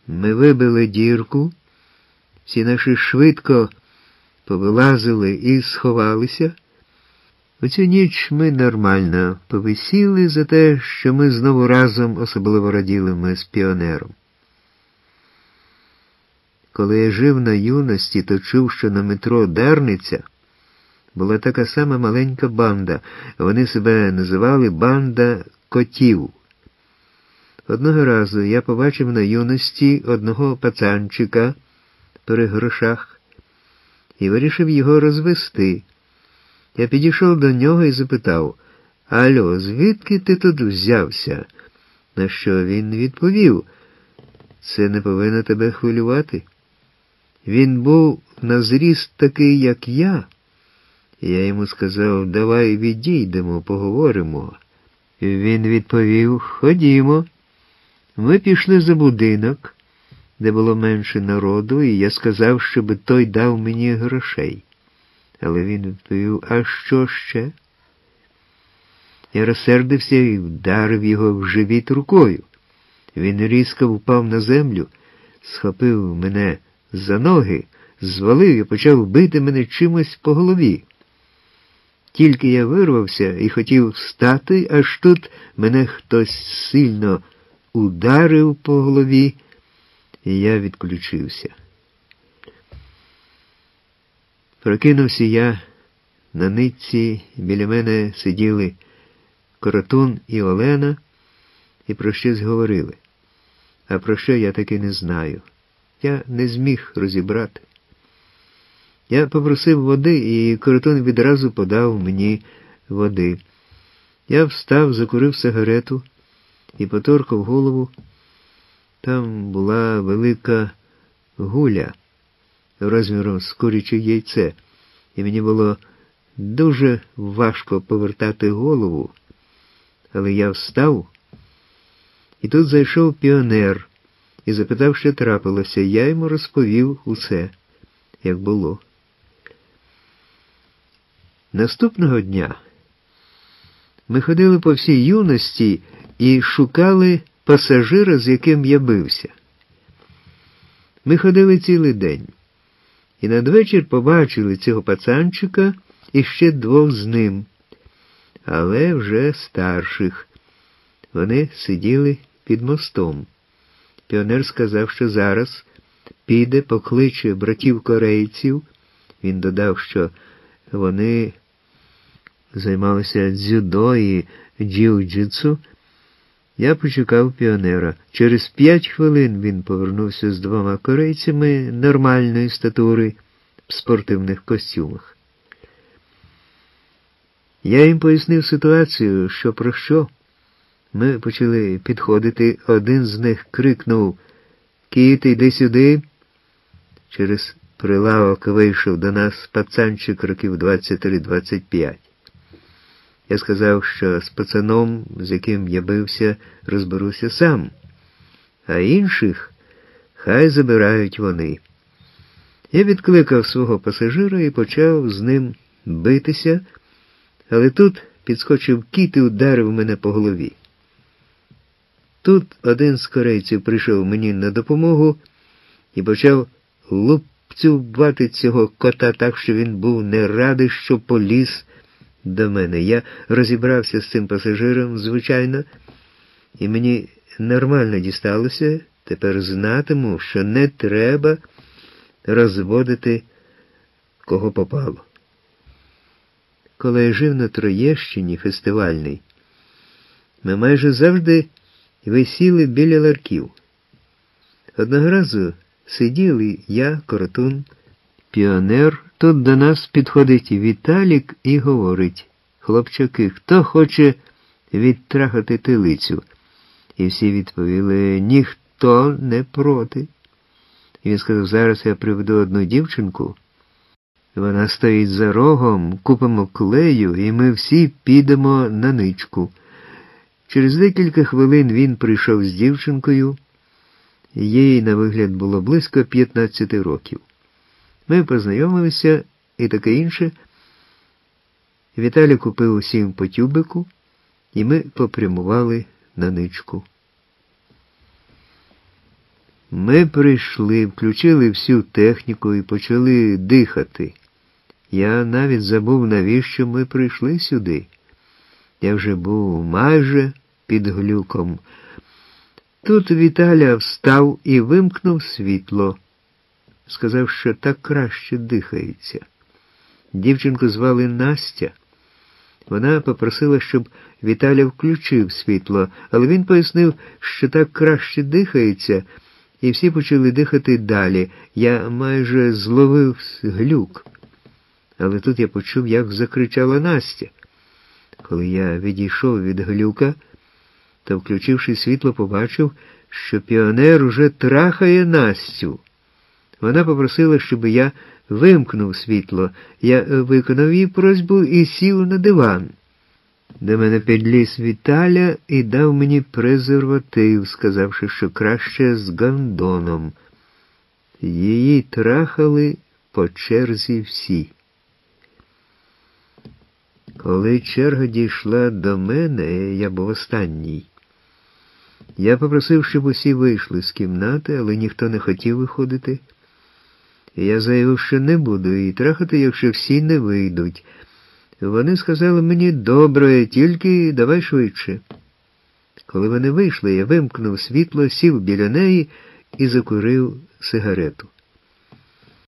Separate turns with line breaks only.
Ми вибили дірку, всі наші швидко повилазили і сховалися. У цю ніч ми нормально повисіли за те, що ми знову разом особливо раділи ми з Піонером. Коли я жив на юності, то чув, що на метро Дарниця була така сама маленька банда. Вони себе називали «Банда котів». Одного разу я побачив на юності одного пацанчика при грошах і вирішив його розвести. Я підійшов до нього і запитав: «Алло, звідки ти тут взявся?» На що він відповів: «Це не повинно тебе хвилювати. Він був на зріст такий, як я». Я йому сказав: «Давай відійдемо, поговоримо». Він відповів: «Ходімо». Ми пішли за будинок, де було менше народу, і я сказав, щоб той дав мені грошей. Але він відповів: «А що ще?» Я розсердився і вдарив його в живіт рукою. Він різко впав на землю, схопив мене за ноги, звалив і почав бити мене чимось по голові. Тільки я вирвався і хотів встати, аж тут мене хтось сильно ударив по голові, і я відключився. Прокинувся я на нитці, біля мене сиділи Коротун і Олена і про щось говорили. А про що я таки не знаю. Я не зміг розібрати. Я попросив води, і Коротун відразу подав мені води. Я встав, закурив сигарету і поторкав голову. Там була велика гуля розміром з куряче яйце, і мені було дуже важко повертати голову. Але я встав, і тут зайшов Піонер і запитав, що трапилося. Я йому розповів усе, як було. Наступного дня ми ходили по всій юності і шукали пасажира, з яким я бився. Ми ходили цілий день. І надвечір побачили цього пацанчика і ще двох з ним, але вже старших. Вони сиділи під мостом. Піонер сказав, що зараз піде, покличе братів-корейців. Він додав, що вони займалися дзюдо і джиу-джитсу. Я почекав Піонера. Через 5 хвилин він повернувся з 2 корейцями нормальної статури в спортивних костюмах. Я їм пояснив ситуацію, що про що. Ми почали підходити. Один з них крикнув: «Кіт, іди сюди!» Через прилавок вийшов до нас пацанчик років 23-25. Я сказав, що з пацаном, з яким я бився, розберуся сам, а інших хай забирають вони. Я відкликав свого пасажира і почав з ним битися, але тут підскочив кіт і ударив мене по голові. Тут один з корейців прийшов мені на допомогу і почав лупцювати цього кота так, що він був не радий, що поліз до мене. Я розібрався з цим пасажиром, звичайно, і мені нормально дісталося. Тепер знатиму, що не треба розводити кого попало. Коли я жив на Троєщині, фестивальний, ми майже завжди висіли біля ларків. Одного разу сиділи я, Коротун, Піонер. Тут до нас підходить Віталік і говорить: «Хлопчаки, хто хоче відтрахати телицю?» І всі відповіли: «Ніхто не проти». І він сказав: «Зараз я приведу одну дівчинку, вона стоїть за рогом, купимо клею, і ми всі підемо на ничку». Через декілька хвилин він прийшов з дівчинкою, їй на вигляд було близько 15 років. Ми познайомилися і таке інше. Віталій купив усім по тюбику, і ми попрямували на ничку. Ми прийшли, включили всю техніку і почали дихати. Я навіть забув, навіщо ми прийшли сюди. Я вже був майже під глюком. Тут Віталя встав і вимкнув світло. Сказав, що так краще дихається. Дівчинку звали Настя. Вона попросила, щоб Віталя включив світло, але він пояснив, що так краще дихається, і всі почали дихати далі. Я майже зловив глюк. Але тут я почув, як закричала Настя. Коли я відійшов від глюка, то, включивши світло, побачив, що піонер уже трахає Настю. Вона попросила, щоб я вимкнув світло. Я виконав її просьбу і сів на диван. До мене підліз Віталя і дав мені презерватив, сказавши, що краще з гандоном. Її трахали по черзі всі. Коли черга дійшла до мене, я був останній. Я попросив, щоб усі вийшли з кімнати, але ніхто не хотів виходити. Я заявив, що не буду її трахати, якщо всі не вийдуть. Вони сказали мені, добре, тільки давай швидше. Коли вони вийшли, я вимкнув світло, сів біля неї і закурив сигарету.